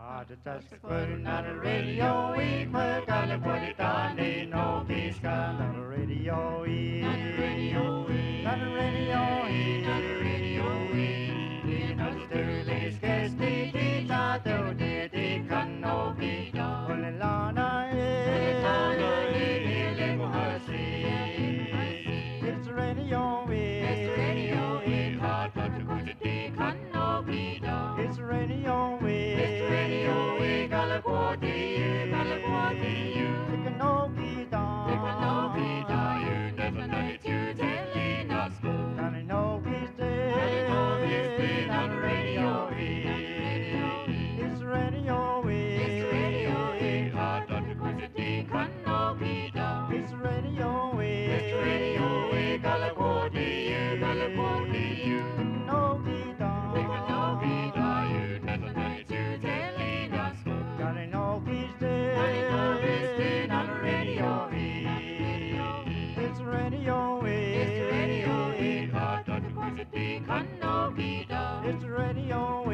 Just putting on the radio, we put on the put it on, ain't no peace on the radio, on the radio, on the radio, on the radio, in the Sterling Sketch, the Tato, the Canopi, Olelana, it's radio, it's radio, hot to go to the Canopi, it's radio, it's radio, Calaquati, you can no be done, you never know it, you telling us, can I know he's dead, on the radio, it's radio, hot to go to the Canopi, it's radio, Calaquati, you can no be done, you never know it, you telling us, can I know he's dead, on the radio, it's radio, hot to go to the Canopi, it's radio,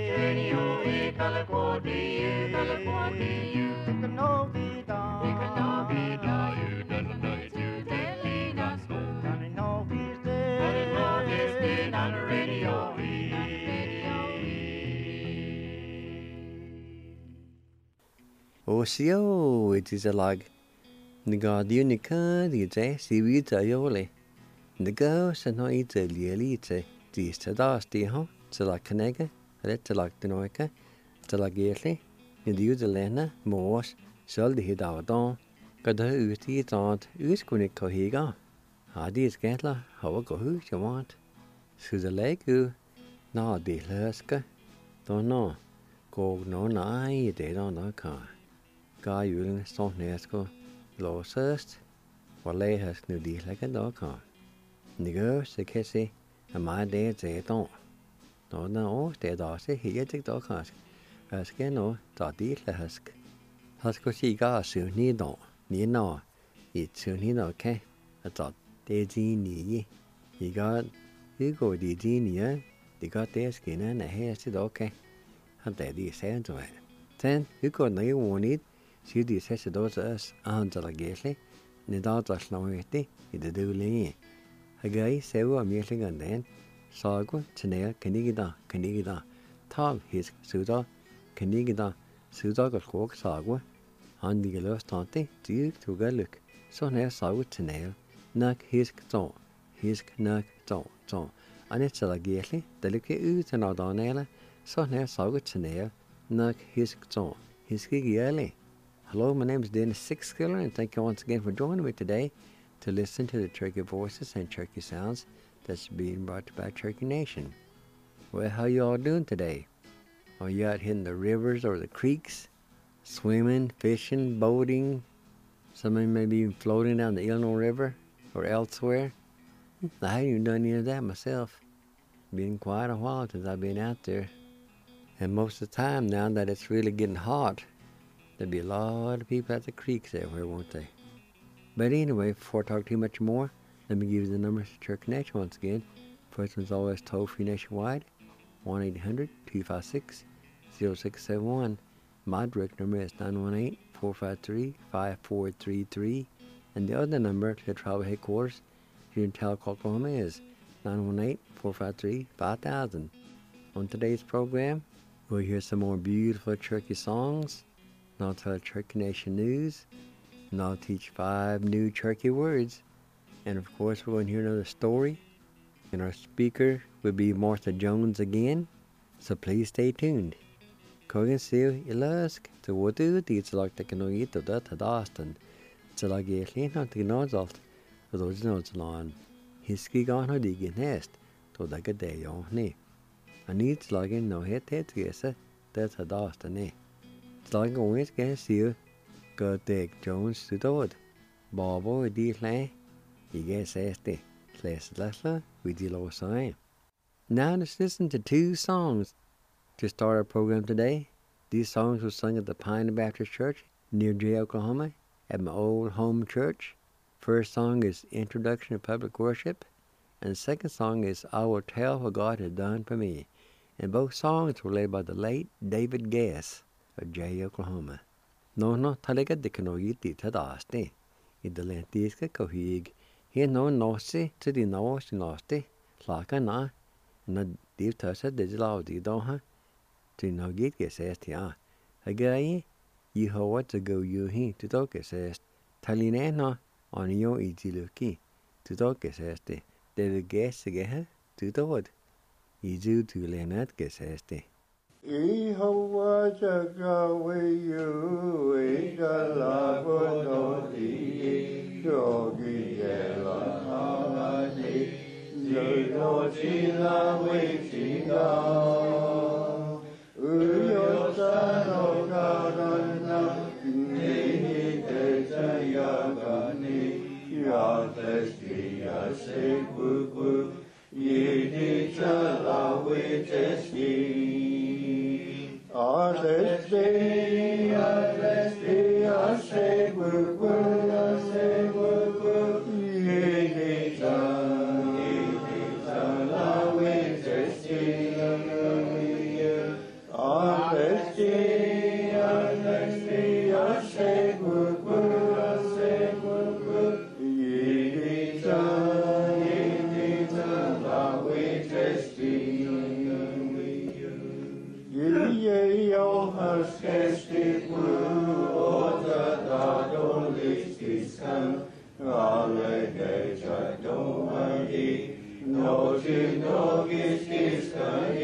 Calaquati, you can no be done, you never know it, you telling us, can I know he's dead, on the radio, Osio, it is a lag. The guardian, the card, the day, see we tayole. The girls and no eat a lielite, the stadas, the ho, to like canega, to like the noica, to like yearly, in the use the lena, morse, sol the hid our dawn, got her uti aunt, uskunik cohiga. Hardy is gatla, how go who you want. So the leg who, no, the luska, don't know. Go no nigh, they don't know car. Guy Yuling Stone Nesco, Low Surst, or lay has new deal like a dog car. The girls, the kissy, and my day they don't. No, they don't say he get the dog husk. As can no, dot deal the husk. Husk she got soon need don't, need no. It soon need okay. I thought they genie. He got, you go the genie, they got their skin and the hair said okay. And they did say to it. Then you got no one it. She did say to those us, Aunt Gately, the daughter Slowety, it the do lay. A guy say, well, meeting and then, Sago, Chanel, Canigida, Tom, his Suda, Canigida, Suda got cook Sago, on the lost tante, Duke to go look. So now Sago Chanel, knock his zone, his knock zone, and it's a gately, the look out and out on Ella, so now Sago Chanel, knock his zone, his giggy. Hello, my name is Dennis Sixkiller, and thank you once again for joining me today to listen to the Turkey voices and Turkey sounds that's being brought to you by Turkey Nation. Well, how you all doing today? Are you out hitting the rivers or the creeks, swimming, fishing, boating? Some of you may be even floating down the Illinois River or elsewhere. I haven't even done any of that myself. Been quite a while since I've been out there. And most of the time now that it's really getting hot, there'll be a lot of people at the creeks everywhere, won't they? But anyway, before I talk too much more, let me give you the numbers to Turkey Nation once again. First one's always toll-free nationwide, 1-800-256-0671. My direct number is 918-453-5433. And the other number to the travel headquarters here in Talcott, Oklahoma is 918-453-5000. On today's program, we'll hear some more beautiful Turkey songs. And I'll tell Turkey Nation news, and I'll teach 5 new Turkey words. And of course, we're going to hear another story. And our speaker will be Martha Jones again, so please stay tuned. Kogan siw ilask to wadu di tsalak teknologi to da tadastan. Tsalak yelin on tignozalt, with those notes on. Hiski gone ho digin nest, to da gade yon ne. I need tsalagin no het gesa, da tadastan ne. Tsalak always get siw, go take Jones to the Bobo di lay, you get sesti, less lesser, with the low sign. Now let's listen to 2 songs to start our program today. These songs were sung at the Pine Baptist Church near Jay, Oklahoma, at my old home church. First song is Introduction to Public Worship, and the second song is I Will Tell What God Has Done for Me. And both songs were led by the late David Gass. of Jay, Oklahoma. No, talaga de kanoyiti tadaste. Idalentisca cohig. He no se to the no sinoste. Laka na deep tasa digital di doha. To no get gesestia. Again, you ho what to go you he to talk gesest. Talinena on yo ijiluki. To talk geseste. De guess again to the wood. Izu to lenat geseste. Ihowa chakawe yu ikalabo di yogi yela hamani yodo chila we chila uyo sano karana nihi techa yagani yatesti yase kuku yidi chala we testi Arresti, ashe, yidita, la witesti, arresti, ashe, yidita, la witesti. Yo haskesti ota da listiskan alle do adi no gistiskan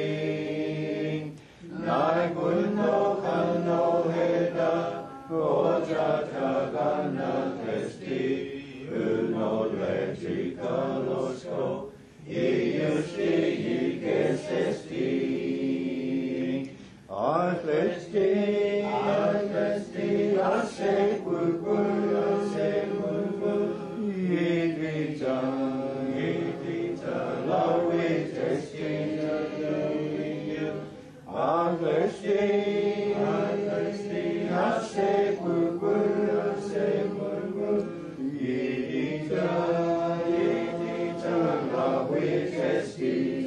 nai no kano heda ota tagana testi uno letica losco iusti gesesti Arresti, ashe, yidita, la witesti, arresti, ashe, yidita, la witesti.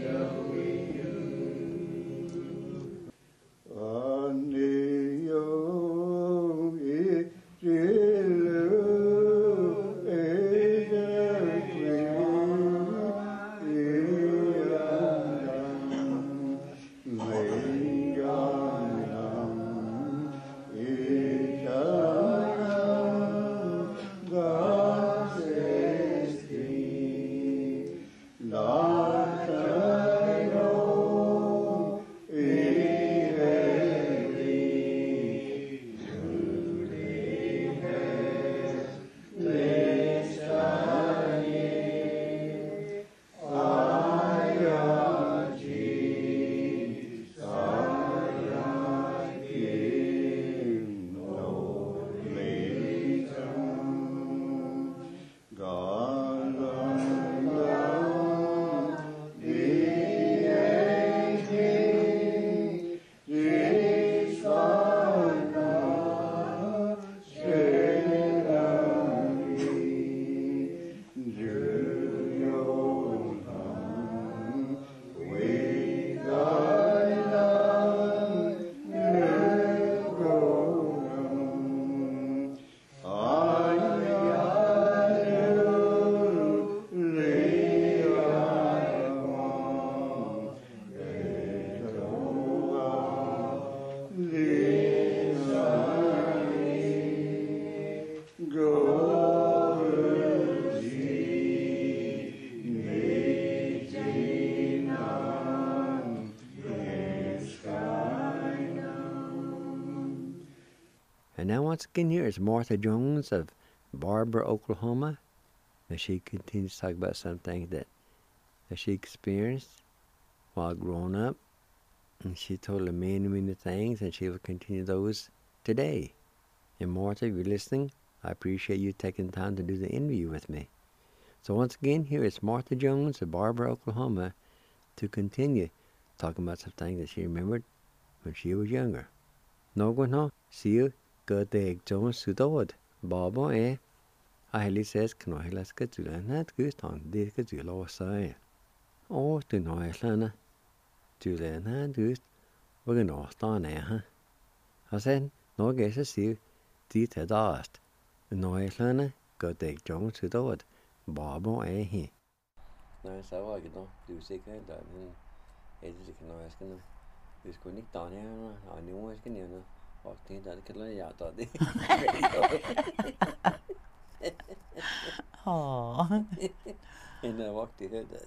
And now once again here is Martha Jones of Barber, Oklahoma. And she continues to talk about something that she experienced while growing up. And she told her many things, and she will continue those today. And Martha, if you're listening, I appreciate you taking the time to do the interview with me. So once again, here is Martha Jones of Barber, Oklahoma, to continue talking about some things that she remembered when she was younger. No one no, see you. Good day, Jones Sudawad. Baba, I highly says, can I let's get to that good on this get to low side. Oh, to know Islana. To learn that good. We're going to start now, huh? Og sen, når jeg så siger, de tager dårst. Når jeg slående, går det jong til dårst. Bare er her. Når jeg så var ikke da, du er sikker, at den ellers ikke når jeg skal nå. Vi skulle ikke da her, og nu jeg skal nævne. Og det der, det kan lade jeg da det. Åh. En af vagt det her der.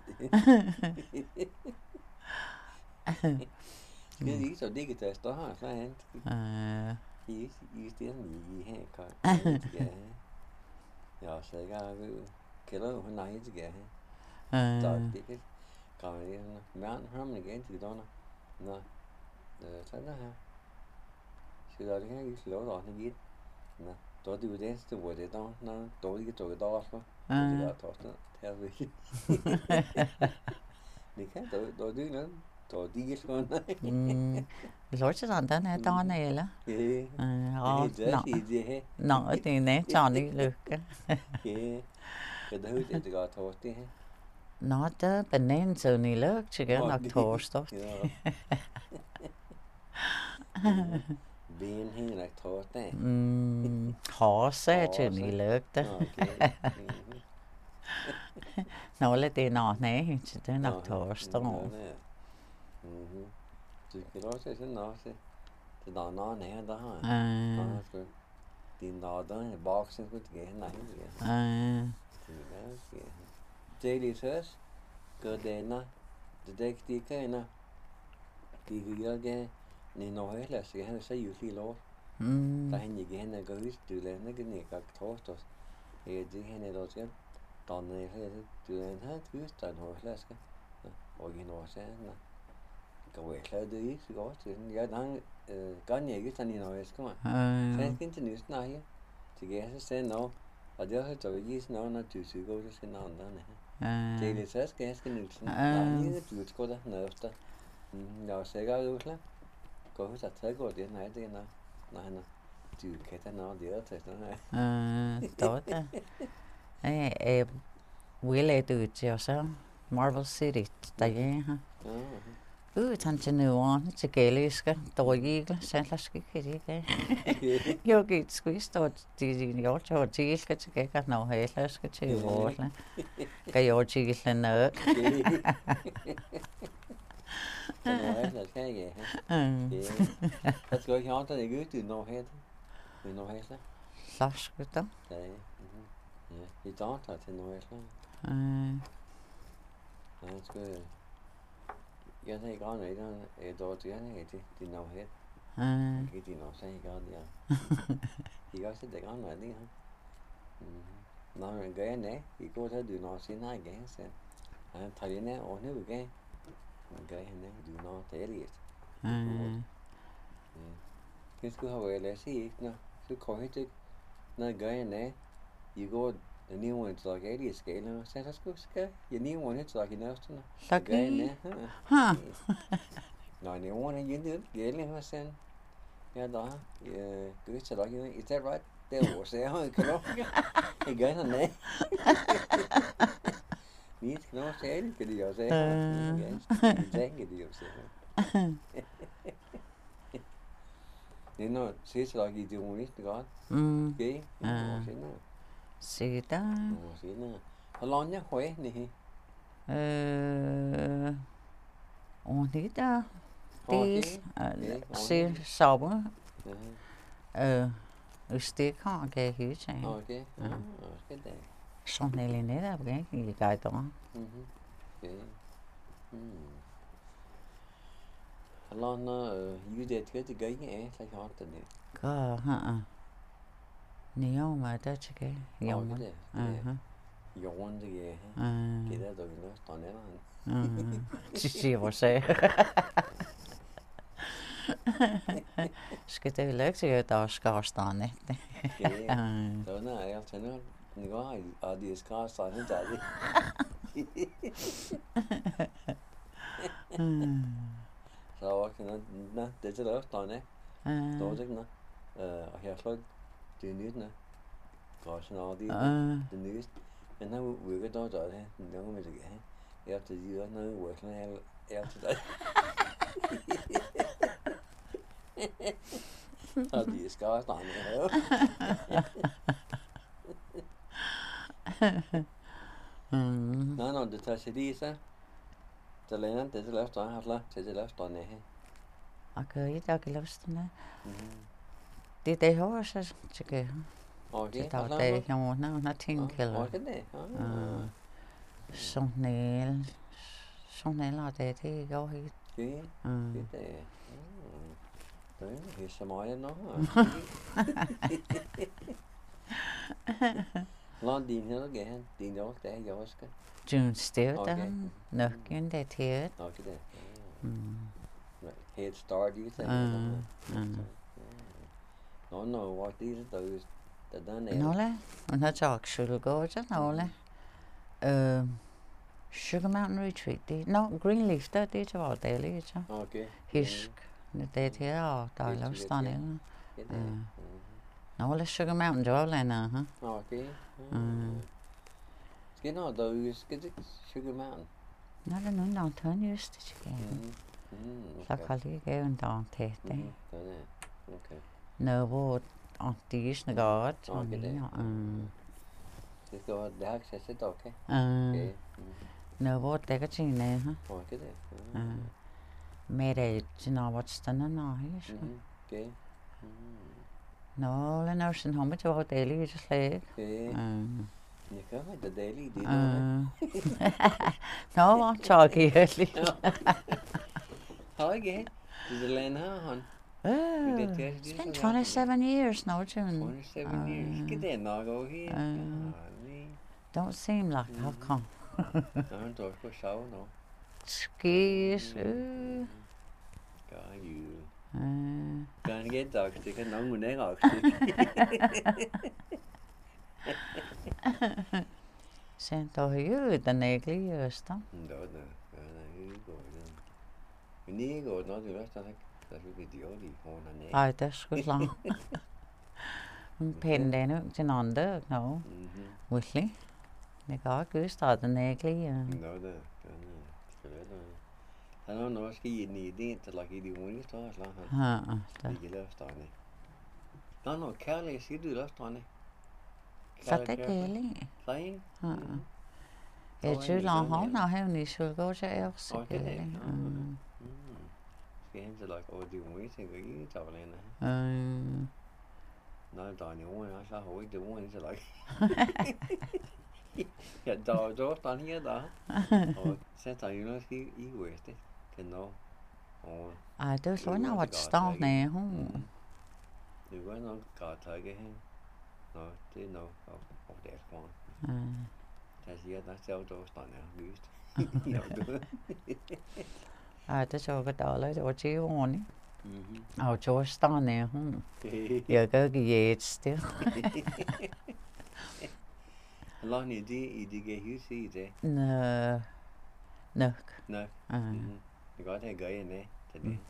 Skal det ikke så digitalt, der har så han. I stedet i her kan. Ja, så jeg har kælder hun nej til gær her. Så det kan gøre det her. Men har man igen til donner. Nå. Så der her. Så der kan ikke slå der også lidt. Nå. Då det jo det så var det då när då det tog det också. Det var torsdag här vi. Det kan då det nu. Då det skulle nej. Lortsan den är dagen eller? Ja. Det Nå, det är nej Johnny lycka. Ja. Det är det går torsdag här. Nå, det banan så ni lycka till nok torsdag. Ja. Ben hela torsdag. Har så til ni lycka. Nå, det är nå nej, det är nok torsdag. Du kan også se nå se. Det der nå nej der har. Din der boksen skulle det nej. Det er lidt hørs. Gør det nå. Det kan nå. Det gør det. Ni når heller så han så jo lige lov. Der han ikke han er gået du lader ikke ni kan torsdag. Det han er også. Der er her du han har tvist der når heller skal. Og i når så nå. Går jeg klar det ikke så godt til. Jeg der kan jeg ikke sådan når jeg skal mig. Så jeg kan til næsten her. Det kan så se nå. Og det er så der vil nå når du skal gå til sådan andre. Det er lidt så skal jeg skal nu sådan. Nej, du skal der nøster. Jeg er sikker ud klar. Går så tager går det nej det nej du kan da nå det er til sådan her. Då det. Will du til så Marvel City der ja. Han til nu til galiske der ikke så skal ikke det. Jo gik squist og det jo til til skal til kan nå heller skal til vores. Kan jo til sådan Det skal jeg. Det skal jeg have det godt nu her. Vi nu her så. Slask da. Ja. I dag tager til nu her så. Jeg skal jeg har ikke andet end det er det nu her. Det er nu så jeg gør det. Jeg også det gør noget det her. Når man gør det, I går til du når sin her igen så. Han tager det ned og nu igen. Okay, du når det er lidt. Det skulle have været læst ikke, så kommer det når gør jeg I går den nye one til at gøre skala, så der skal jeg nye one til at gøre næsten. Så gør jeg. Ha. Når nye one er det gælder her sen. Ja da. Gør til at gøre. Is that right? Det var så jeg kan nok. Jeg gør det nej. Vi skal nok sige det jeg sagde. Jeg tænker det jeg sagde. Det når ses der i det unikt godt. Okay. Se der. Hvor lang er høj næ? Og det der. Det se sauber. Stik har jeg helt til. Okay. Skal det. Sådan er netop ikke i guiden. Hvor lang det det gør ikke så har det det. Gør Neo mà det chứ Jorden det. Jorden det er. Det der der vil stå ned. Siger hvor sagde. Skal det lægge sig der skal stå ned. Så når jeg tænker ni går og det skal stå ned der. Så var det til at stå ned. Står det ikke og her slår det er nyt, og sådan noget, det nyeste. Men når vi gør det, der er den gange med det her. Jeg til de andre noget work, når jeg til dig. Ja, die skal også drenge her. No, det tager sig lige så. Så lænder det til løfter, har til løfter ned her. Okay, det er ikke lyst til det. Det er også, tycker jag. Okay, Det är det jag när tänker. Okay, det. Sån är det går hit. Det. Det är så meget nu. Lad din her igen. Din år der jeg også. June Stewart. Nøkken det til. Okay, det. Head start you think. No, what these those that done. Nolle. Hun har talk sugar gorge nolle. Sugar Mountain Retreat. No, Greenleaf det var det lidt. Okay. Hisk. Det her og der er lavet stand. Nolle Sugar Mountain det var længe, ha. Okay. Skal nå der skal det Sugar Mountain. Nå, det er nogen der tøn just det ikke. Så kan lige give en dag til det. Okay. Nå, hvor det er sådan godt. Okay, det skal være det har ikke set okay. Nå, hvor det kan tjene, ha. Okay, det. Med det til noget stande nå, hisk. Okay. Nå, lad nu sådan har til hotel i så slet. Jeg kan være det dejligt det. Nå, tak egentlig. Har ikke? Det land her han. It's been 27 years now, June. 27 years. Get that knock over here. Don't seem like it have come. I'm talking for show no. Skis. Got you. Gonna get dog stick and no mun ikke Sen då ju den egentligen just då. Då. Men ni går nå det værste der vi de jo lige foran ned. Ej, det er sgu langt. Pæn den ud til andre, no. Virkelig. Det går ikke starte den egentligen. Nå det. Han har nok ski ind i det til lagt i de unge står så han. Det gælder stående. Nå, kærlig siger du løfterne. Så det gælder. Nej. Jeg tror han har havnet i Sølgaard til også. Okay. Skal han til lagt over de unge ting og ikke tavlerne. Nå, der er jo en så har ikke det unge til lagt. Ja, der står her der. Og så der jo nok i West. Kan nå. Ej, det er sådan noget at starte ned. Det var nok godt tage hen. Nå, det er nok og det er for. Jeg siger der ser du står ned lyst. Ej, det så godt dårligt. Det var 20 år, ikke? Og George står ned. Jeg kan ikke give et sted. Lad ni det kan hus i det. Nok. Nok. Det godt have gøje ned til det.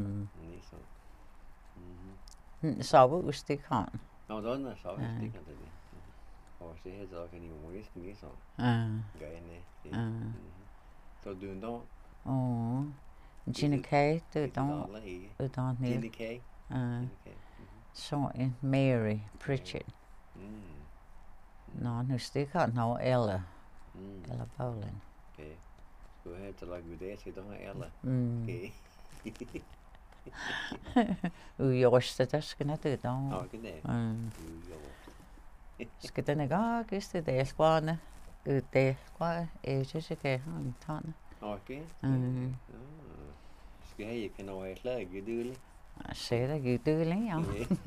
Lige så. Sovehus, det kan. Nå, der er sovehus, det kan det. Og så her så kan I jo ikke lige så. Gøje ned. Så du nå. Gina Kay, det er der nede. Gina Kay. Så en Mary Pritchard. Nå, nu stikker han over Ella. Ella Bowling. Okay. Skulle have til at lage det til der Ella. Okay. Ujorste, der skal det der. Okay, det. Skal den ikke også det der skåne? Det skåne, jeg synes ikke han tager. Okay. Skal jeg ikke nå at lade geduldig? Så er det geduldig, ja.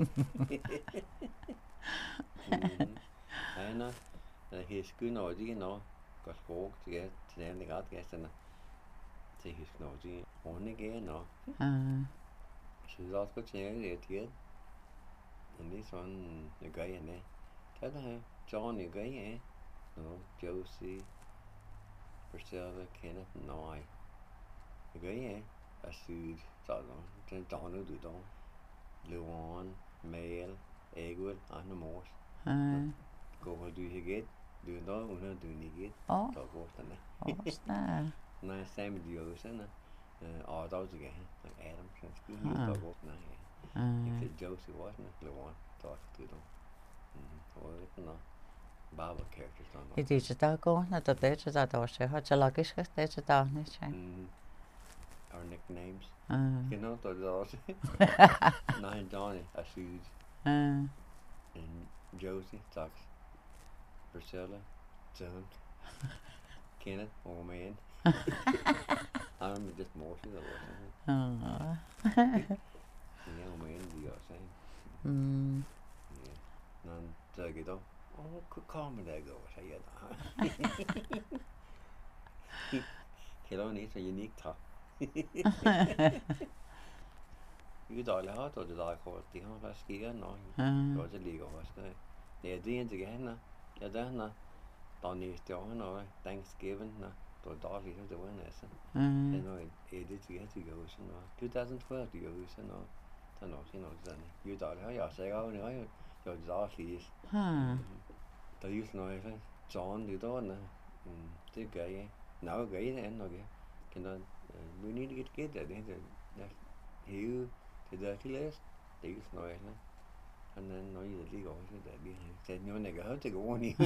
Nej, nå. Det er sgu når de nå. Godt sprog til den ret gæsterne. Det er sgu når de ordentligt nå. Så det er også godt tænke det til. Men det er sådan det gør jeg ned. Det er her. John det gør jeg. Nå, Josie. Priscilla, Kenneth, nej. Det gør jeg. Jeg synes så den dagene du dog. Luan, Mail, Egil, Anne Mors. Gå på du hygget. Du er der under du nigget. Der går sådan. Åh, Nej, Sam de også sådan. those again, like Adam, since he got up now. If it's Josie wasn't it, the one talk to them. Or it's not Bible characters on I did it all go, not the better that I was a lucky sky, that's a darkness. Our nicknames. You know, those Nine Johnny, a huge. And Josie talks Priscilla, John, Kenneth, oh man. I'm just more to the wasn't yeah, oh man, the same. Yeah. None dug it up. Oh, could call me that go, say it. Hello, it's a unique talk. You dårlig hat, og det der kort, de har faktisk ikke noe. Det var så like også, det. Det er det eneste gærne. Ja, det er da næste år, når Thanksgiving, da dårlig, det var næsten. Det er noget, det til gå ud, sådan noget. 2012, det går ud, sådan noget. Der er nok sådan noget sådan. You dårlig har jeg sagt, og det var jo dårligt. Der er jo sådan noget, John, det der, det gør jeg. Nå, gør jeg det andet, okay. Kan du, we need to get that, that here. Thì giờ thì lấy tí nói nữa, anh nên nói gì thì gọi cái đại biên này, nhưng này cái hết thì cũng đi.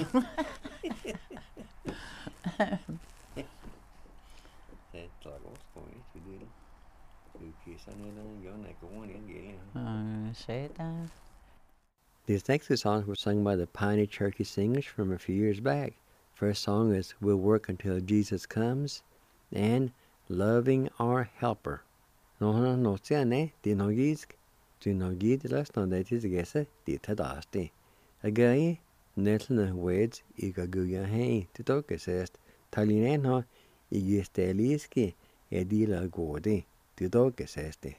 Thế là có cái gì đi đó, từ khi sang đây nó chỗ này cũng đi vậy nữa. Sẽ ta. These next two songs were sung by the Pioneer Cherokee Singers from a few years back. First song is "We'll Work Until Jesus Comes," and "Loving Our Helper." No sé ne, di no gisk, du no gid las no de tis gese, di tadasti. Again, netlna words igaguya hey, to talk assist, taline no, igisteliski, edila godi, to talk assist.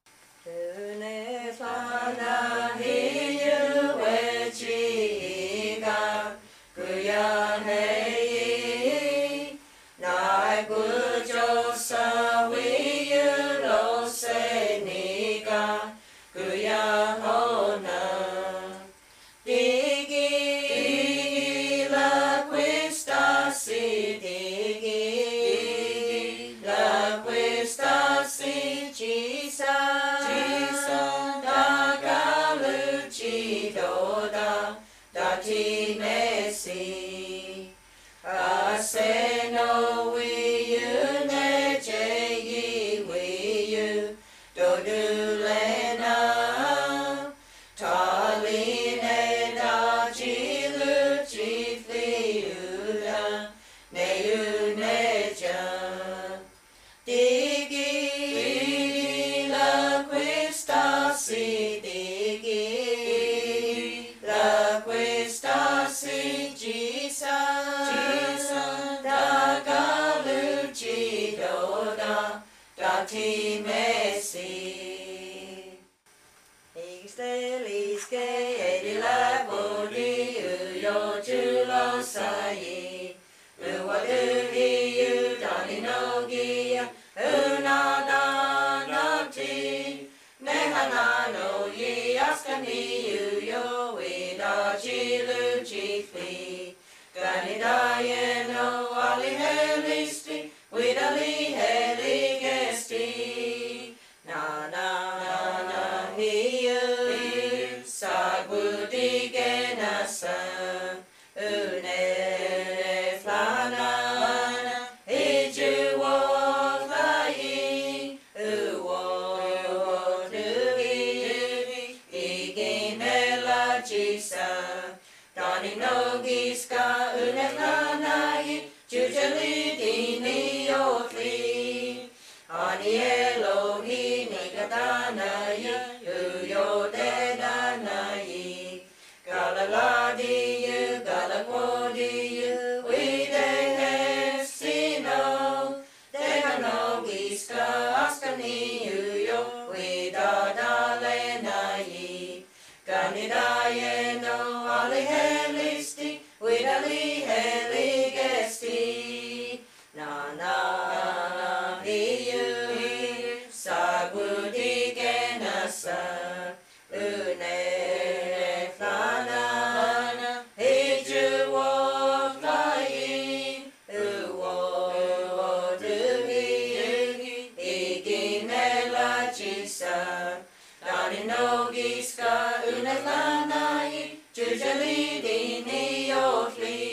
Say no, we you ne ye we you do lena taline da jilu chiefly uda ne you ne ja digi la questa si digi la questa si Jesus Ti messi Ixteliske edila bodi uyo julo sai Uwa duhi udani nogia Unada ti Nehana no ye askani uyo Wida jilu jifli Ganidaye no ali helisti Widali heli na na na hiu sagudi genasa une flana hiju wai uwo dugi iginela jisa dani nogiska une flana jujali dini otli ani Elohim Nigadanayi Uyo Dedanayi Galaladiyu Galakwodiyu Uide Hesino Dehano Giska Askani Uyo Uida Dalenayi Ganidaye no Ali Helisti Uidali Heligesti Na na une flana hiju woflai uwo duhi Marinogiska unetlanai, Jujalidini Yofli.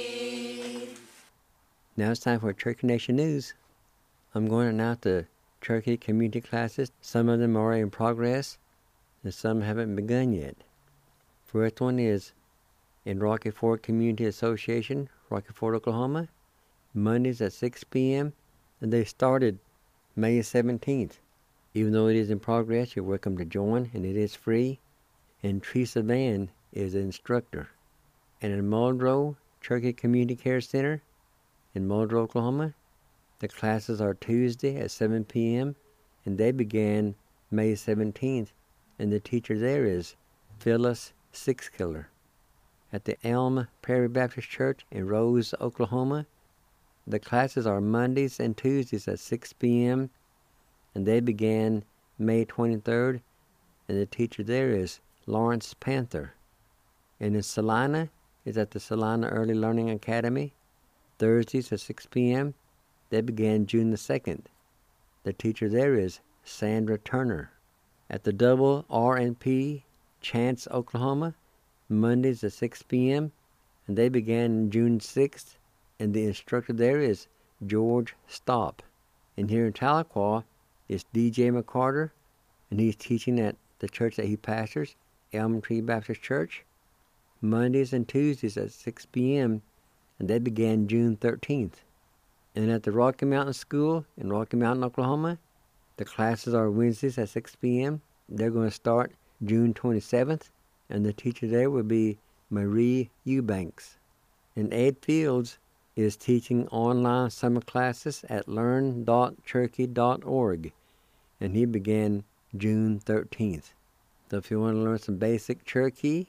Now it's time for Cherokee Nation News. I'm going to announce the Cherokee community classes. Some of them are in progress, and some haven't begun yet. First one is in Rocky Ford Community Association, Rocky Ford, Oklahoma, Mondays at 6 p.m., and they started May 17th. Even though it is in progress, you're welcome to join, and it is free. And Teresa Van is the instructor. And in Muldrow Cherokee Community Care Center in Muldrow, Oklahoma, the classes are Tuesday at 7 p.m., and they began May 17th, and the teacher there is Phyllis Sixkiller. At the Elm Prairie Baptist Church in Rose, Oklahoma, the classes are Mondays and Tuesdays at 6 p.m., and they began May 23rd, and the teacher there is Lawrence Panther. And in Salina is at the Salina Early Learning Academy, Thursdays at 6 p.m., they began June the 2nd. The teacher there is Sandra Turner. At the Double R&P, Chance, Oklahoma, Mondays at 6 p.m., and they began June 6th, and the instructor there is George Stopp. And here in Tahlequah is DJ McCarter, and he's teaching at the church that he pastors, Elm Tree Baptist Church, Mondays and Tuesdays at 6 p.m., and they began June 13th. And at the Rocky Mountain School in Rocky Mountain, Oklahoma, the classes are Wednesdays at 6 p.m. They're going to start June 27th, and the teacher there will be Marie Eubanks. And Ed Fields is teaching online summer classes at learn.cherokee.org, and he began June 13th. So if you want to learn some basic Cherokee,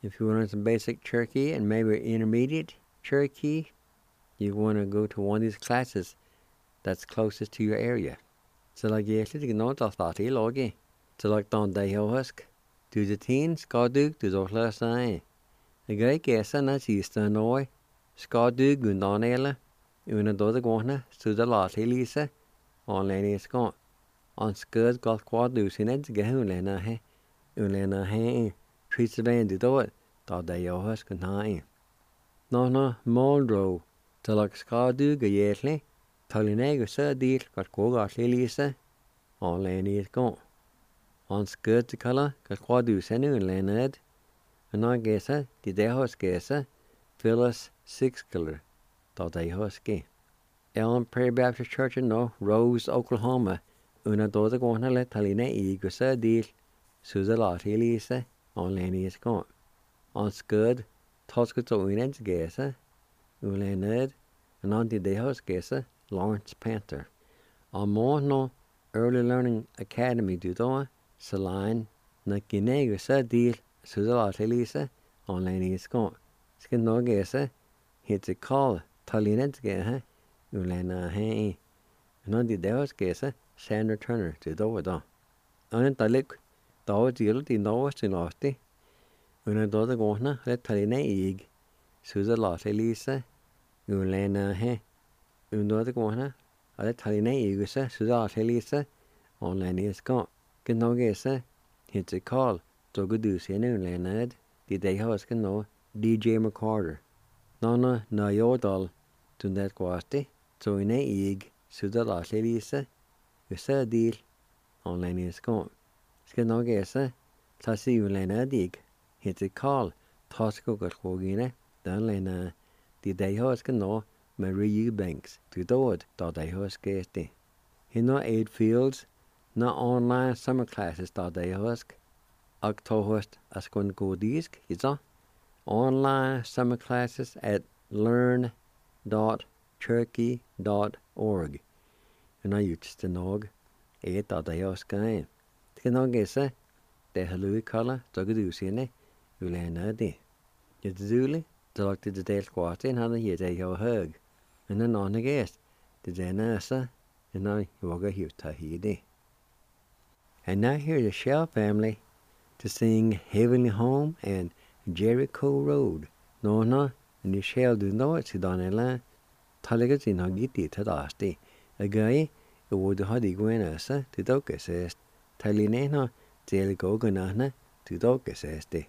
and maybe intermediate Cherokee, you want to go to one of these classes that's closest to your area. So like yesterday, you know, that's not logi. So like don day husk, to the teens, skaduk, to the last night. A great guess, and that's Easter Noy. Skaduk, Gundonella, una do the guana, to the lot, Elisa, on Lenny Scott. On Scud got quadus in it, Gahulena, Ulena, treats the band to do it, thought they husk and high. No, Muldrow. Så like skadu gayetli, talinega sa deal got koga lisa, on lani is gone. On skirt the color, got quadu senu and lanad, and I guess the dehos guessa, Phyllis Sixkiller, thought they husky. Elm Prairie Baptist Church in Rose, Oklahoma, una doza gona let talina ego sa deal, Suza lati lisa, on lani is gone. On skirt, Tosca Winens guessa, Ulaned, and on the dehos guessa, Lawrence Panther. On Mono Early Learning Academy Dudoa, Saline, Nakinego sa deal, Suzala Telisa, on Lani Scott. Skin no guessa, hits a call, Talinets geha, Ulana hay. And on the dehos guessa, Sandra Turner to Doa. On it, the lick, Doa deal, the Noas in Osti. Una doda gona, let Talina eg, Suzala Telisa, Ulana hay. Una the gona, let Talina egusa, Suzala Telisa, on Lani Scott. Can no guessa, hits a call, Dogadus in Ulanad, the dehos can know, DJ McCarter. Nona na yodal, to that quasti, so in a eg, Suzala Telisa, Usa deal, on Lani Scott. Skin no guessa, Tassi Ulana dig. Hits a call, Tosco got Hogina, Dan Lena, the dehos can know, Marie Eubanks, to do it, dot dehos guesti. He no aid fields, no online summer classes, dot dehos, Octohost as con go disk, is online summer classes at learn.cherokee.org. And I used to know, dot dehos guy. Can no guess, the Halui color, Dogadusine. Ulana de. Yet Zuli, the locked the tail quarter and had a yet a hug. And then on the guest, the Janasa, and I walk a huge tahidi. And now here's the Shell family to sing Heavenly Home and Jericho Road. No, and the Shell do know it's Donella. Talagas in Hogiti Tadasti. A guy who would hardly go in us to Docus says, Talinena, Tel goganahna to dogas este.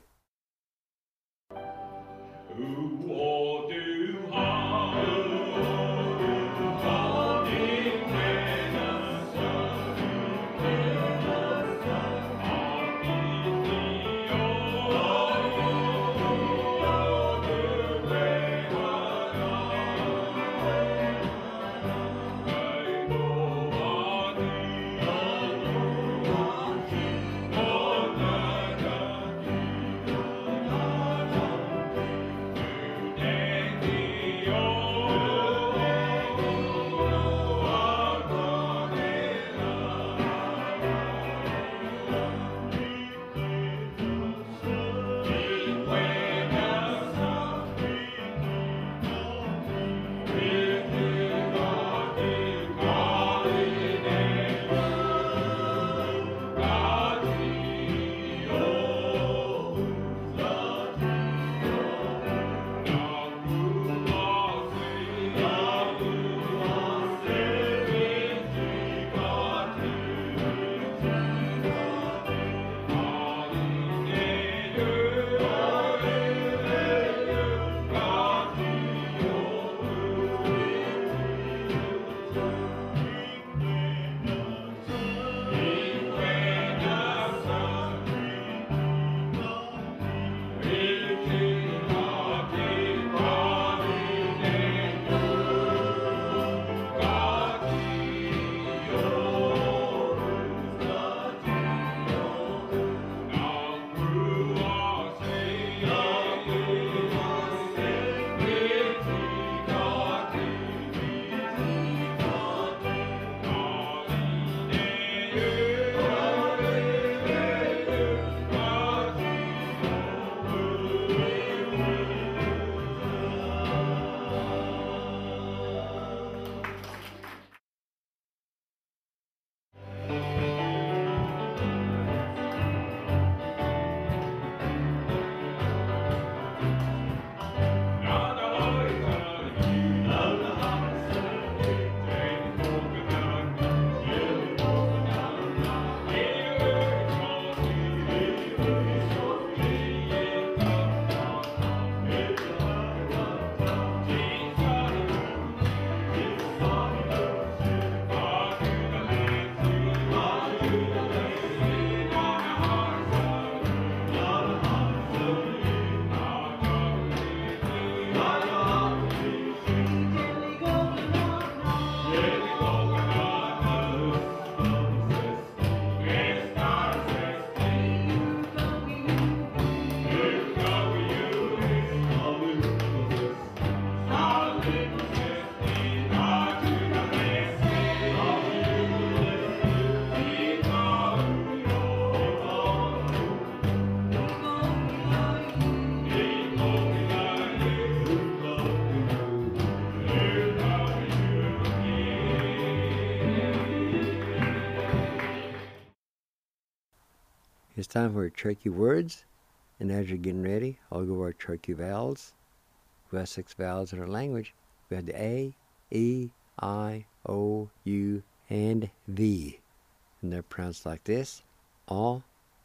It's time for our Cherokee words, and as you're getting ready, I'll go over our Cherokee vowels. We have 6 vowels in our language. We have the A, E, I, O, U, and V. And they're pronounced like this: A,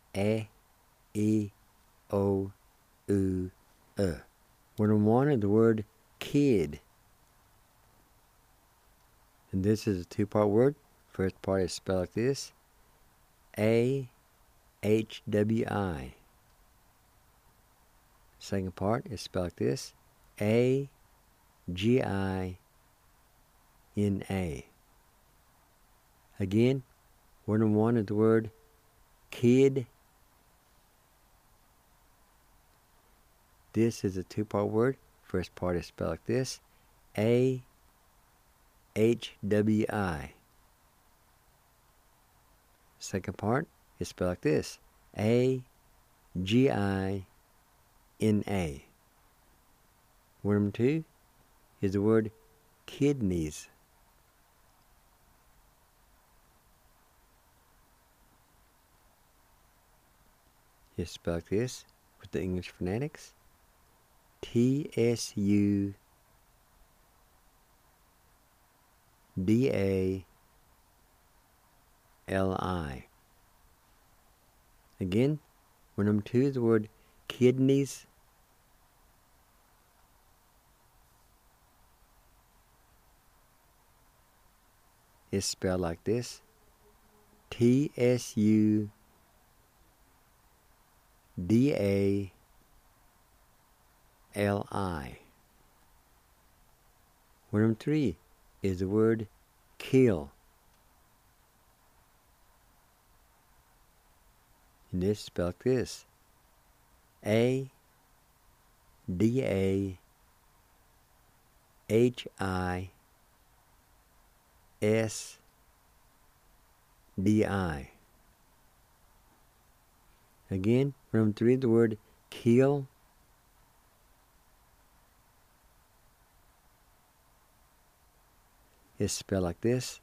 E, O, U, Word number 1 is the word kid. And this is a 2-part word. First part is spelled like this: A, H-W-I. Second part is spelled like this: A-G-I-N-A. Again, word number 1 is the word kid. This is a 2-part word. First part is spelled like this: A-H-W-I. Second part is spelled like this: A-G-I-N-A. Word number 2 is the word kidneys. It's spelled like this with the English phonetics: T-S-U-D-A-L-I. Again, word number 2 is the word kidneys. It's spelled like this. T-S-U-D-A-L-I. Word number 3 is the word kill. And it's spelled like this. A-D-A-H-I-S-D-I. Again, word number 3 is the word kill. It's spelled like this.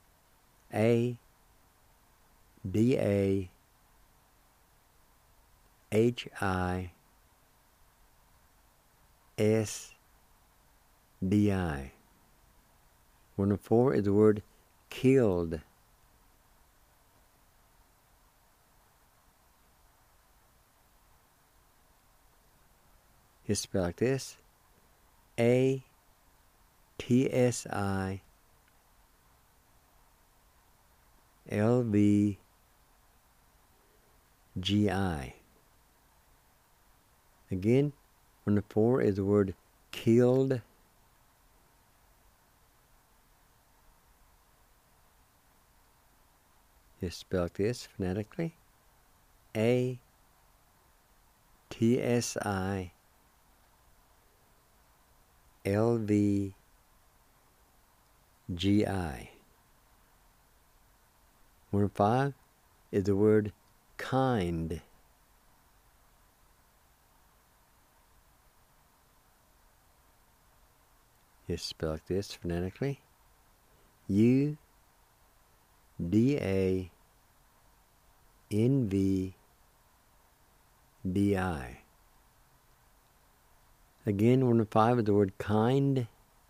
A-D-A-H-I-S-D-I. Word number 4 is the word killed. It's spelled like this. A-T-S-I-L-V-G-I. Again, word number 4 is the word killed. It's spelled like this phonetically. A-T-S-I-L-V-G-I. Word number 5 is the word kind. It's spelled like this phonetically. U-D-A-N-V-D-I. Again, word number 5 is the word kind.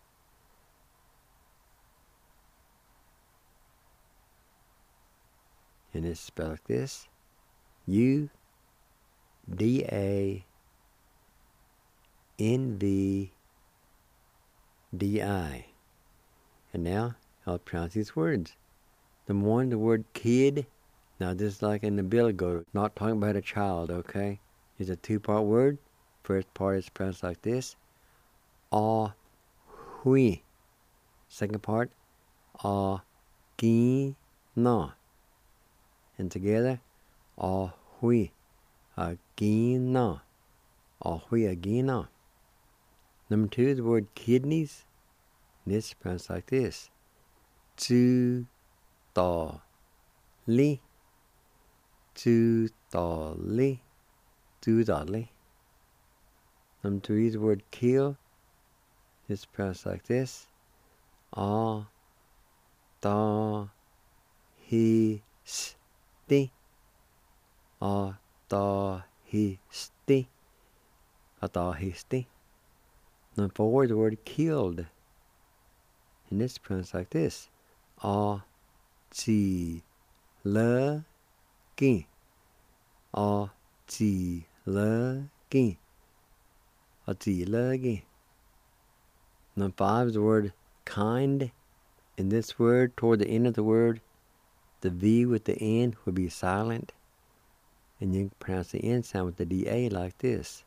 And it's spelled like this. U-D-A-N-V-D-I. And now, I'll pronounce these words. Number 1, the word kid. Now, this is like in the Billy Goat. Not talking about a child, okay? It's a 2-part word. First part is pronounced like this. A-hui. Second part. A-gi-na. And together. A-hui. A-gi-na. A-hui, a-gi-na. Number 2 is the word kidneys. And it's pronounced like this. Zu-da-li. Zu-da-li. Zu-da-li. Number 3 is the word kill. It's pronounced like this. A-da-hi-sti. A-da-hi-sti. A-da-hi-sti. Number 4 is the word killed. And it's pronounced like this. A-chi-le-gi. A-chi-le-gi. A-chi-le-gi. Number 5 is the word kind. In this word, toward the end of the word, the V with the N would be silent. And you can pronounce the N sound with the D-A like this.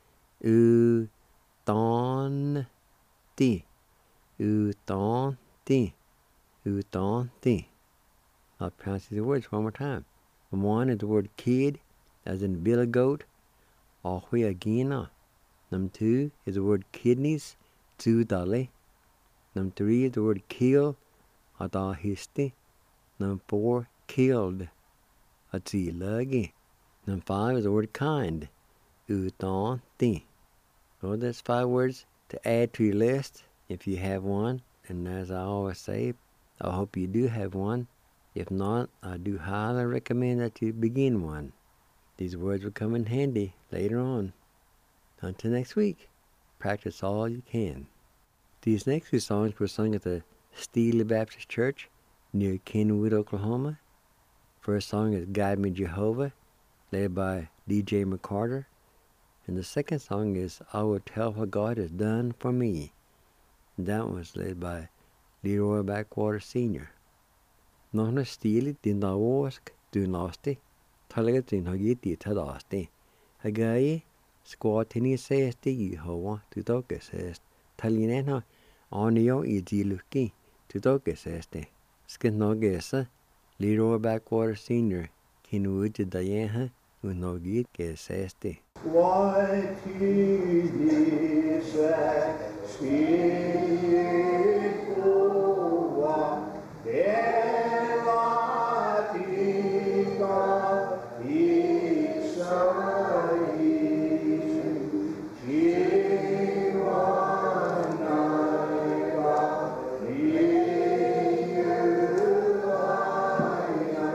U-ton-ti. U-ton-ti. U-ton-ti. I'll pronounce these words one more time. Number 1 is the word kid, as in Billy Goat. A-hui-a-gi-na. Number 2 is the word kidneys. Zu-da-li. Number 3 is the word kill. A-da-hi-sti. Number 4, killed. A-chi-le-gi. Number 5 is the word kind. U-ton-ti. So that's 5 words to add to your list if you have one. And as I always say, I hope you do have one. If not, I do highly recommend that you begin one. These words will come in handy later on. Until next week, practice all you can. These next 2 songs were sung at the Steely Baptist Church near Kenwood, Oklahoma. First song is Guide Me Jehovah, led by DJ McCarter. And the second song is I Will Tell What God Has Done For Me. And that one was led by Leroy Backwater Sr. Nona stili din dawosk du nasty. Talaga din hagiti tadasti. Hagayi squatini sesti I hawa to dokesest. Talinena onio I diluki to dokeseste. Skinogesa Leroy Backwater Sr. Kinuuti dayeha unogit geseste. Why tis that spirit over Delatika Israel Jivanaiva Niyuvaya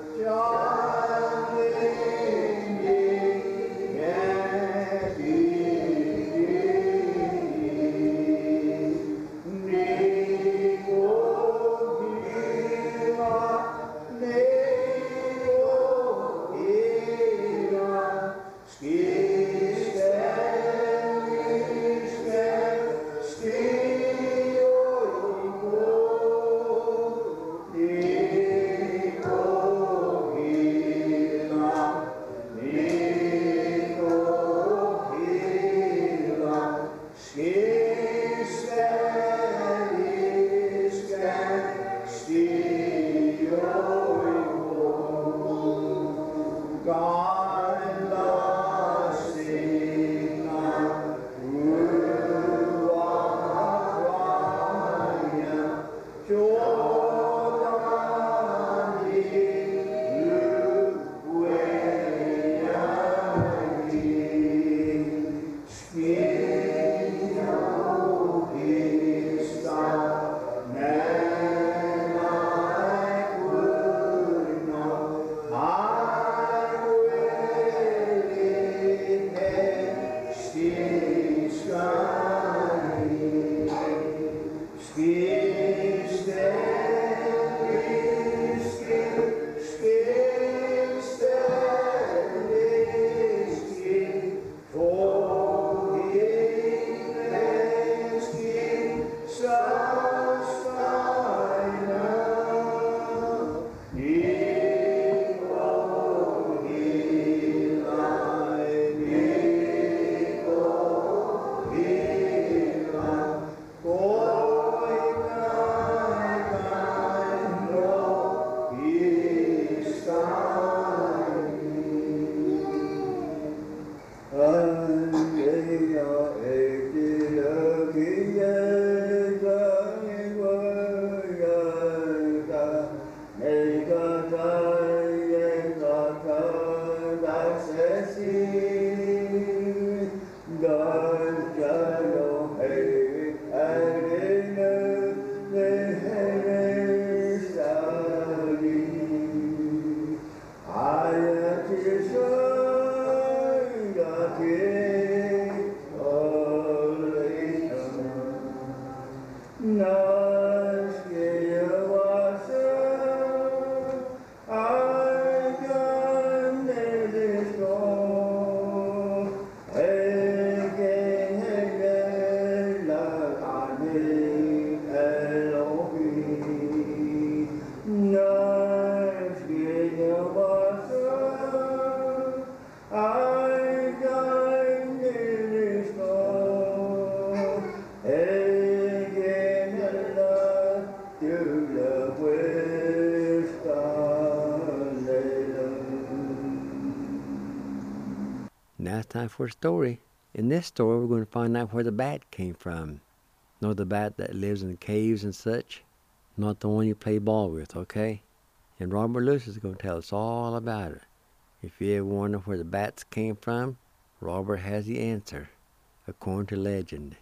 Now it's time for a story. In this story, we're going to find out where the bat came from. Not the bat that lives in caves and such. Not the one you play ball with, okay? And Robert Lewis is going to tell us all about it. If you ever wonder where the bats came from, Robert has the answer, according to legend.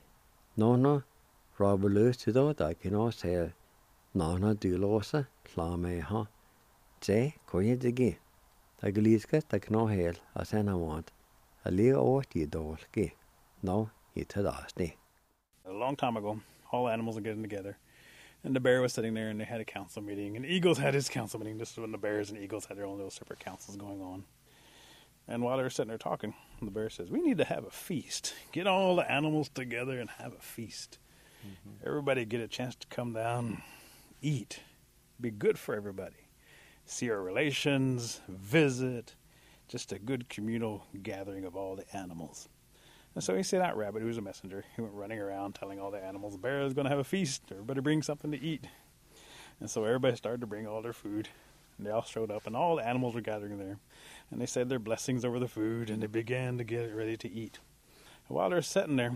No, Robert Lewis to the other can also say, no, do losa, clame ha. Say, koye digi. Tagiliska, taknohel, asanawant. A little dolski. No, it's a dusty. A long time ago, all animals are getting together. And the bear was sitting there and they had a council meeting. And Eagles had his council meeting. This is when the bears and eagles had their own little separate councils going on. And while they're sitting there talking, the bear says, we need to have a feast. Get all the animals together and have a feast. Mm-hmm. Everybody get a chance to come down, eat. Be good for everybody. See our relations, visit. Just a good communal gathering of all the animals. And so he sent out Rabbit, who was a messenger. He went running around telling all the animals, the bear is going to have a feast. Everybody bring something to eat. And so everybody started to bring all their food. And they all showed up, and all the animals were gathering there. And they said their blessings over the food, and they began to get ready to eat. And while they're sitting there,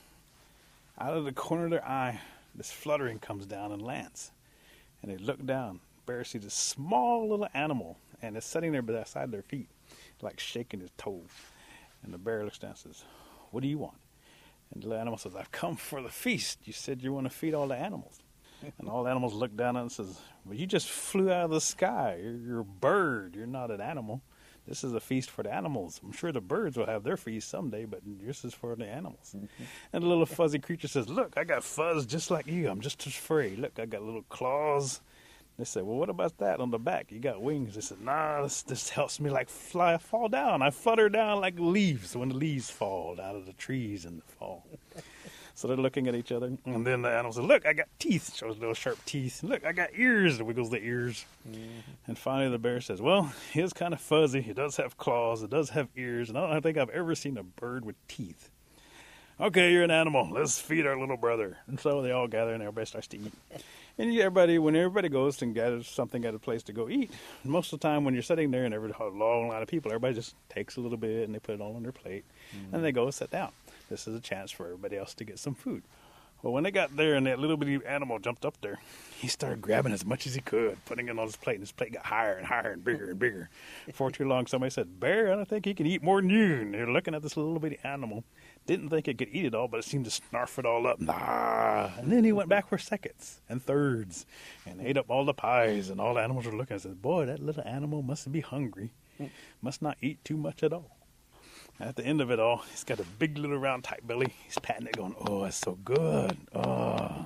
out of the corner of their eye, this fluttering comes down and lands. And they look down. The bear sees this small little animal, and it's sitting there beside their feet, like shaking his toes. And the bear looks down and says, what do you want? And the little animal says, I've come for the feast. You said you want to feed all the animals. And all the animals look down at him and says, well, you just flew out of the sky. You're a bird. You're not an animal. This is a feast for the animals. I'm sure the birds will have their feast someday, but this is for the animals. Mm-hmm. And the little fuzzy creature says, look, I got fuzz just like you. I'm just as furry. Look, I got little claws. They said, well, what about that on the back? You got wings. They said, nah, this helps me like fall down. I flutter down like leaves when the leaves fall out of the trees in the fall. So they're looking at each other. And then the animal says, look, I got teeth. Shows little sharp teeth. Look, I got ears. It wiggles the ears. Mm-hmm. And finally the bear says, well, he is kind of fuzzy. He does have claws. It does have ears. And I don't think I've ever seen a bird with teeth. Okay, you're an animal. Let's feed our little brother. And so they all gather and everybody starts to eat. And when everybody goes and gathers something at a place to go eat, most of the time when you're sitting there and there's a long line of people, everybody just takes a little bit and they put it all on their plate. Mm-hmm. And they go sit down. This is a chance for everybody else to get some food. Well, when they got there and that little bitty animal jumped up there, he started grabbing as much as he could, putting it on his plate, and his plate got higher and higher and bigger and bigger. Before too long, somebody said, Bear, I don't think he can eat more than you. And they're looking at this little bitty animal. Didn't think it could eat it all, but it seemed to snarf it all up. Nah. And then he went back for seconds and thirds and ate up all the pies, and all the animals were looking and said, boy, that little animal must be hungry. Must not eat too much at all. At the end of it all, he's got a big little round tight belly. He's patting it going, oh, it's so good. Oh.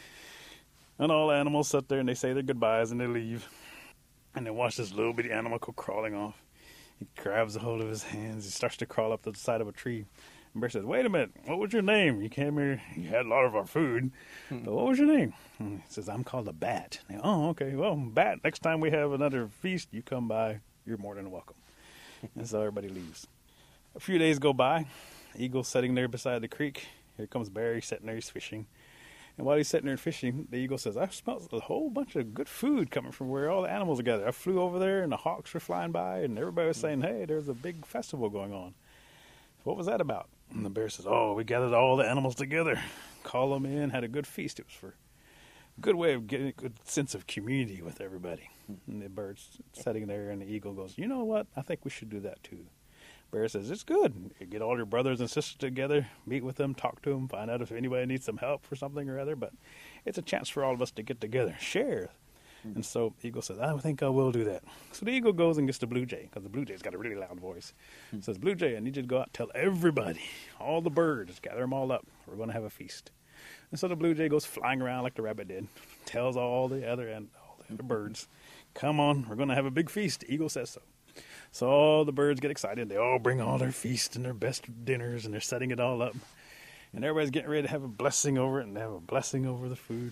And all the animals sit there and they say their goodbyes and they leave. And they watch this little bitty animal go crawling off. He grabs a hold of his hands. He starts to crawl up the side of a tree. And Bear says, wait a minute, what was your name? You came here, you had a lot of our food. But what was your name? And he says, I'm called a bat. And, oh, okay, well, Bat, next time we have another feast, you come by. You're more than welcome. And so everybody leaves. A few days go by. Eagle's sitting there beside the creek. Here comes Bear. He's sitting there. He's fishing. And while he's sitting there fishing, the eagle says, I smell a whole bunch of good food coming from where all the animals are gathered. I flew over there, and the hawks were flying by, and everybody was saying, hey, there's a big festival going on. What was that about? And the bear says, oh, we gathered all the animals together, called them in, had a good feast. It was for a good way of getting a good sense of community with everybody. And the bird's sitting there, and the eagle goes, you know what? I think we should do that too. Bear says, it's good. You get all your brothers and sisters together, meet with them, talk to them, find out if anybody needs some help for something or other. But it's a chance for all of us to get together, share. And so the eagle says, I think I will do that. So the eagle goes and gets the blue jay, because the blue jay's got a really loud voice. Says, Blue Jay, I need you to go out and tell everybody, all the birds, gather them all up. We're going to have a feast. And so the blue jay goes flying around like the rabbit did, tells all the other birds, come on, we're going to have a big feast. The eagle says so. So all the birds get excited. They all bring all their feast and their best dinners, and they're setting it all up. And everybody's getting ready to have a blessing over it, and they have a blessing over the food.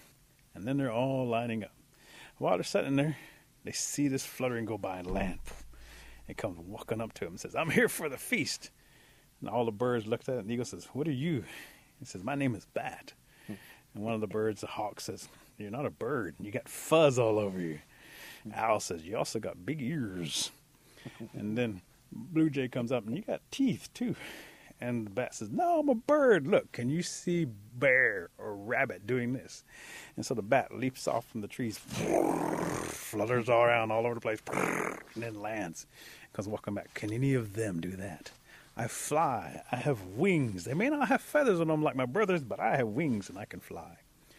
And then they're all lining up. While they're sitting there, they see this fluttering go by and land. It comes walking up to him and says, I'm here for the feast. And all the birds looked at it, and the eagle says, what are you? He says, my name is Bat. And one of the birds, the hawk, says, you're not a bird. You got fuzz all over you. Owl says, you also got big ears. And then Blue Jay comes up, and you got teeth, too. And the bat says, no, I'm a bird. Look, can you see Bear or Rabbit doing this? And so the bat leaps off from the trees, flutters all around all over the place, and then lands. Comes walking back. Can any of them do that? I fly. I have wings. They may not have feathers on them like my brothers, but I have wings, and I can fly.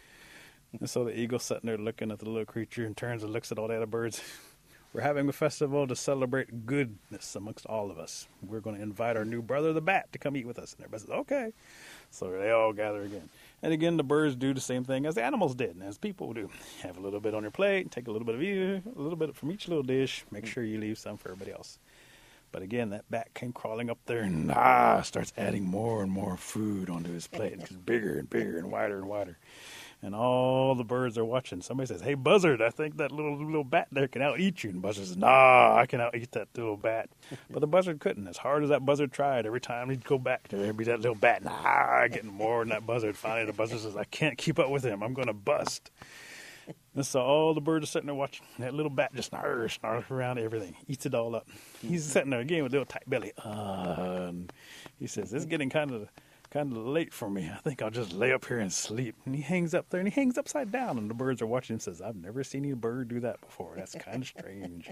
And so the eagle's sitting there looking at the little creature and turns and looks at all the other birds. We're having a festival to celebrate goodness amongst all of us. We're going to invite our new brother, the bat, to come eat with us. And everybody says, okay. So they all gather again. And again, the birds do the same thing as the animals did and as people do. Have a little bit on your plate, take a little bit of you, a little bit from each little dish. Make sure you leave some for everybody else. But again, that bat came crawling up there and starts adding more and more food onto his plate. It gets bigger and bigger and wider and wider. And all the birds are watching. Somebody says, "Hey, buzzard, I think that little bat there can out-eat you." And buzzard says, "Nah, I can out-eat that little bat." But the buzzard couldn't. As hard as that buzzard tried, every time he'd go back, there'd be that little bat, getting more than that buzzard. Finally, the buzzard says, "I can't keep up with him. I'm going to bust." And so all the birds are sitting there watching. That little bat just snarls around everything, eats it all up. He's sitting there again with a little tight belly. And he says, "It's getting kind of late for me. I think I'll just lay up here and sleep." And he hangs up there, and he hangs upside down. And the birds are watching and says, "I've never seen any bird do that before. That's kind of strange."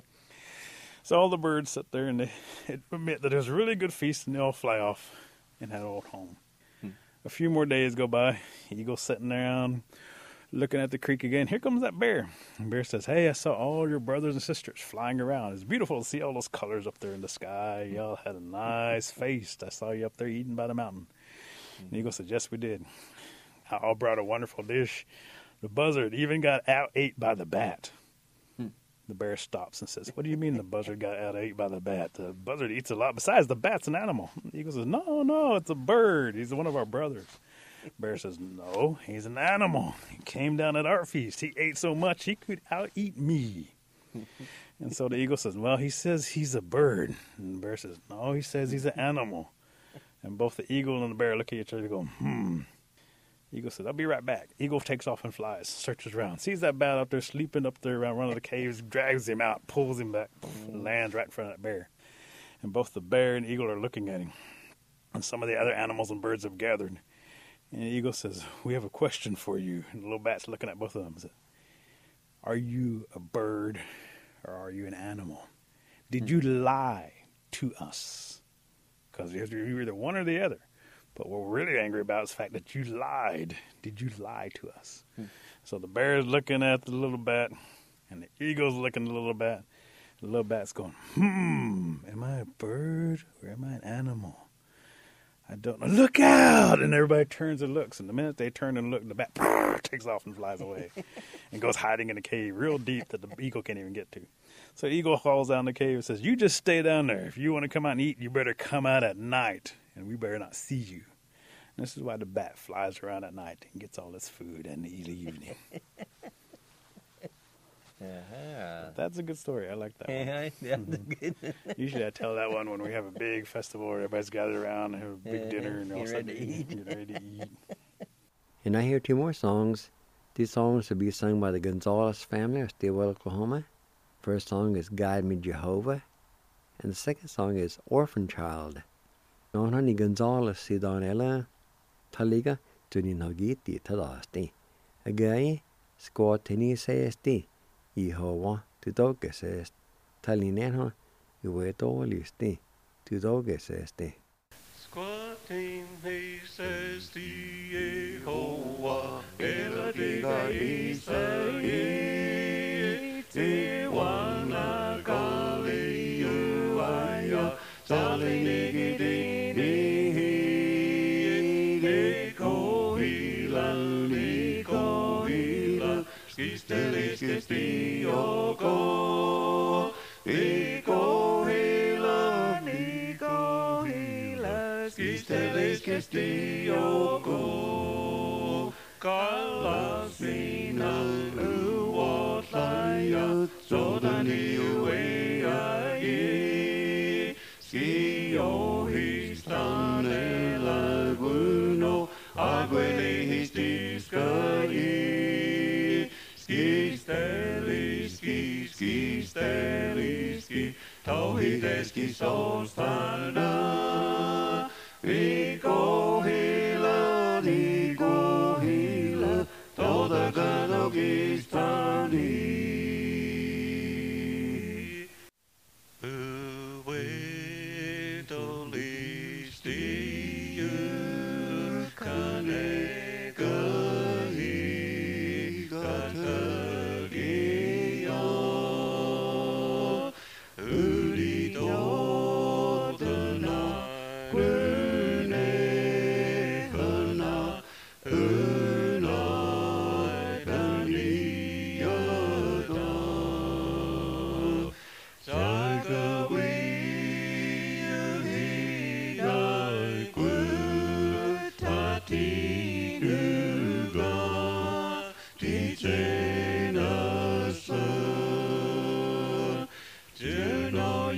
So all the birds sit there, and they admit that there's a really good feast, and they all fly off and head old home. A few more days go by. Eagle's sitting down, looking at the creek again. Here comes that bear. And bear says, "Hey, I saw all your brothers and sisters flying around. It's beautiful to see all those colors up there in the sky. Y'all had a nice feast. I saw you up there eating by the mountain." And Eagle said, "Yes, we did. I all brought a wonderful dish. The buzzard even got out-ate by the bat." The bear stops and says, "What do you mean the buzzard got out-ate by the bat? The buzzard eats a lot. Besides, the bat's an animal." The eagle says, No, it's a bird. He's one of our brothers." Bear says, "No, he's an animal. He came down at our feast. He ate so much he could out-eat me." And so the eagle says, "Well, he says he's a bird." And the bear says, "No, he says he's an animal." And both the eagle and the bear look at each other and go, Eagle says, "I'll be right back." Eagle takes off and flies, searches around, sees that bat up there sleeping up there around one of the caves, drags him out, pulls him back, and lands right in front of that bear. And both the bear and eagle are looking at him. And some of the other animals and birds have gathered. And the eagle says, "We have a question for you." And the little bat's looking at both of them and says, "Are you a bird or are you an animal? Did you lie to us?" Because you're either one or the other. But what we're really angry about is the fact that you lied. Did you lie to us? So the bear's looking at the little bat, and the eagle's looking at the little bat. The little bat's going, am I a bird or am I an animal? I don't know. Look out! And everybody turns and looks. And the minute they turn and look, the bat takes off and flies away and goes hiding in a cave real deep that the eagle can't even get to. So the eagle falls down the cave and says, "You just stay down there. If you want to come out and eat, you better come out at night, and we better not see you." And this is why the bat flies around at night and gets all its food in the evening. That's a good story. I like that one. Usually I tell that one when we have a big festival where everybody's gathered around and have a big dinner and all ready to eat. And I hear two more songs. These songs will be sung by the Gonzalez family of Stilwell, Oklahoma. First song is "Guide Me, Jehovah," and the second song is "Orphan Child." Nonhani Gonzalez si Donella Taliga Tuni Nogiti Tadasti. Again, Squatini says Yehovah to Doga says Talinenho Ueto Listi to Doga says Squatting he says the Yehovah Eladiga Israel Tiwana Kali Uaya Salinigi Niko Hila Skistelis Kistioko Niko Hila Skistelis Kistioko Kalasina Uotlaya Sodani Uea Skio Histane Laguno Agueli Histiskari Skisteliski Tauhideski Sostana Niko Hila Toda Gadogistani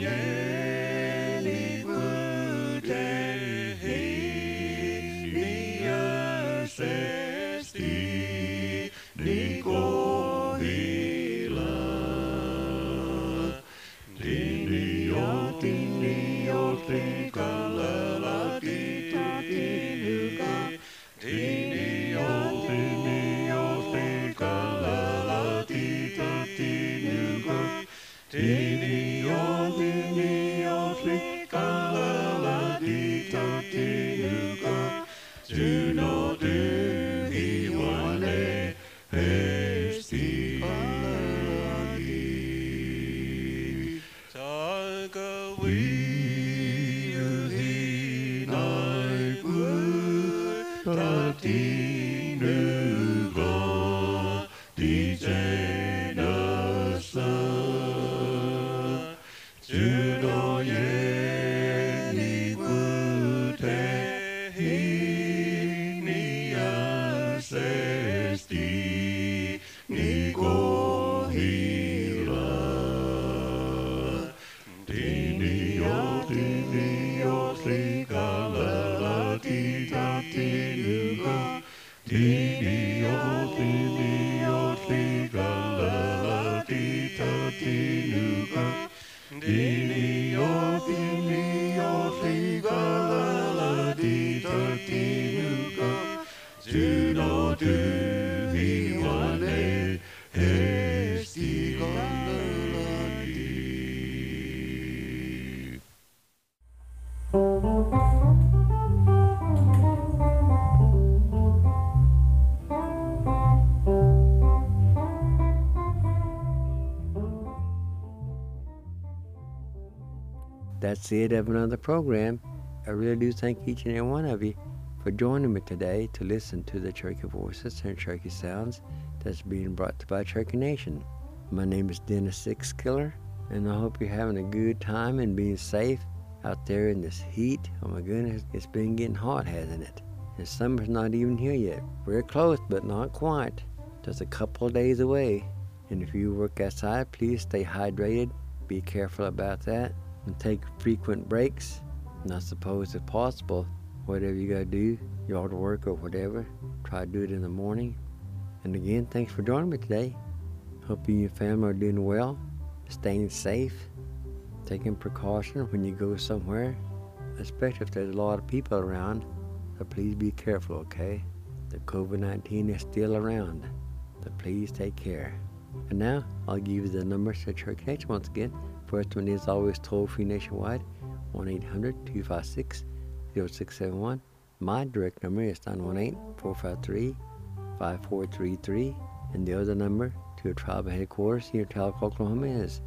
That's it of another program. I really do thank each and every one of you for joining me today to listen to the Cherokee Voices and Cherokee Sounds that's being brought to by Cherokee Nation. My name is Dennis Sixkiller, and I hope you're having a good time and being safe out there in this heat. Oh my goodness, it's been getting hot, hasn't it? And summer's not even here yet. We're close, but not quite. Just a couple of days away. And if you work outside, please stay hydrated. Be careful about that. And take frequent breaks. And I suppose if possible, whatever you gotta do, yard work or whatever, try to do it in the morning. And again, thanks for joining me today. Hope you and your family are doing well, staying safe, taking precaution when you go somewhere, especially if there's a lot of people around. So please be careful, okay? The COVID-19 is still around, so please take care. And now, I'll give you the numbers to Cherokee Nation once again. First one is always toll-free nationwide, 1-800-256-0671. My direct number is 918-453-5433. And the other number to a tribal headquarters here in Tulsa, Oklahoma is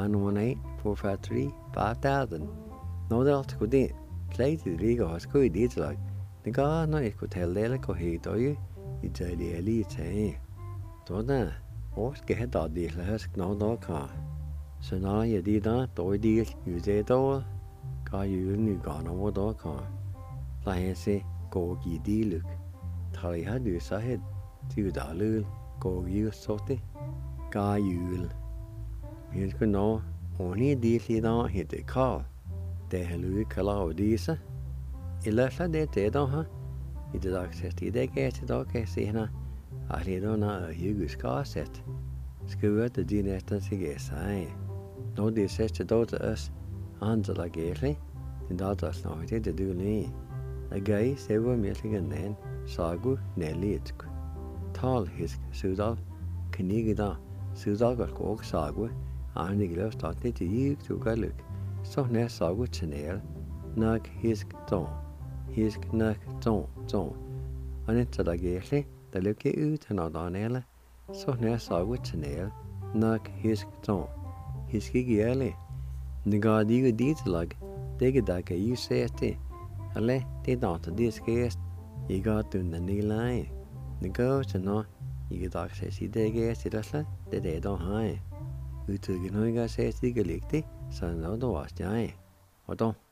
918-453-5000. No doubt to the Clayton Rigo has good deeds like the guy no it could tell Lele go he do you, it's a elite say. So that, what's get that deal has no dog. So now you did that, do deal, you did all, got you new gone over dog. Like I say, go ye deal. Tally had you said, to the lul, go you sorty, got you. Here's good no, only deal he don't hit the call. They hello call this. I left that they don't, huh? It is access to the gas, dog, I see, huh? I don't know a huge car set. Screw at the dinner, guess I. No, they says to do to us, Answer like Gatley, the daughters know it to do me. A guy, several milking and then, Sagu, Nelly, it's tall his Sudal, Kenigida, Sudal got cock Sagu, and the glove started to you to go look. So near Sagu Chanel, Nug his don, his Nug don. And it's a Gatley, the look at you to not on Ella, so near Sagu Chanel, Nug his don. His giggy the god you did like, they get like a you say it. Ale, they don't this guest, you got to the knee line. The ghost and no, you get access to the guest, that they don't hide. You took it, no, you got says, you get licked, so no, the was giant. Or don't.